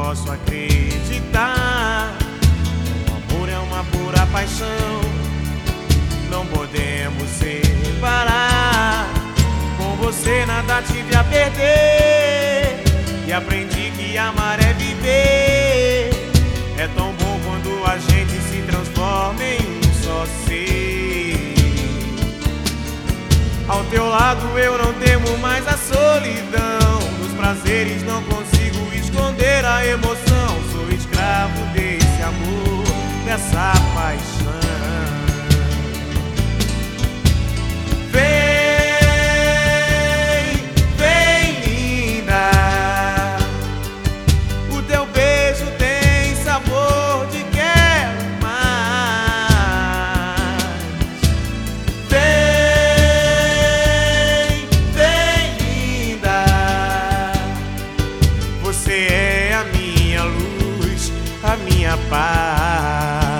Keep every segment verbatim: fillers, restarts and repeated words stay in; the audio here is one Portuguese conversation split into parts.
posso acreditar. O amor é uma pura paixão, não podemos separar. Com você nada tive a perder, e aprendi que amar é viver. É tão bom quando a gente se transforma em um só ser. Ao teu lado eu não temo mais a solidão. Nos prazeres não consigo esconder a emoção. Sou escravo desse amor, dessa paixão. Você é a minha luz, a minha paz.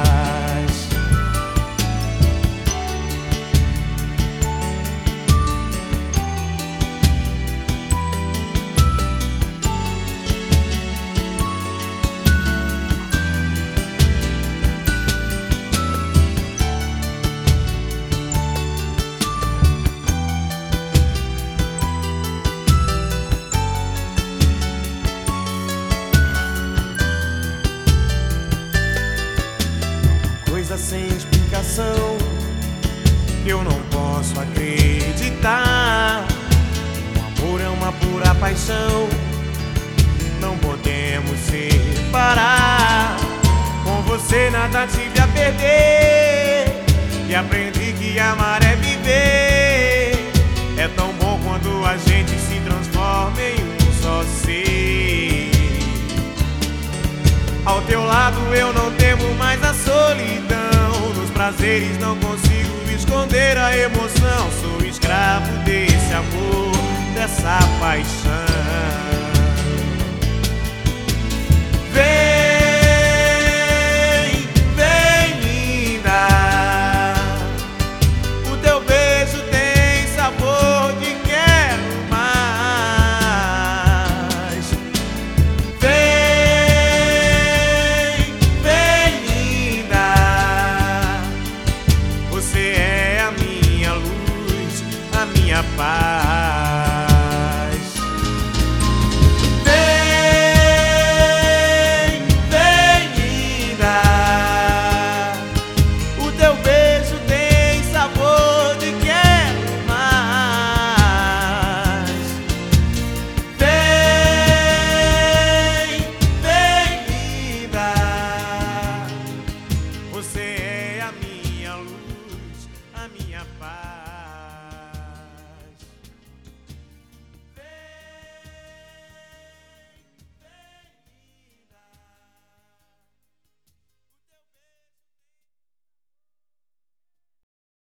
Sem explicação, eu não posso acreditar. O amor é uma pura paixão, não podemos separar. Com você nada tive a perder, e aprendi que amar é viver. É tão bom quando a gente se transforma em um só ser. Ao teu lado eu não temo mais a solidão. Nos prazeres não consigo esconder a emoção. Sou escravo desse amor, dessa paixão.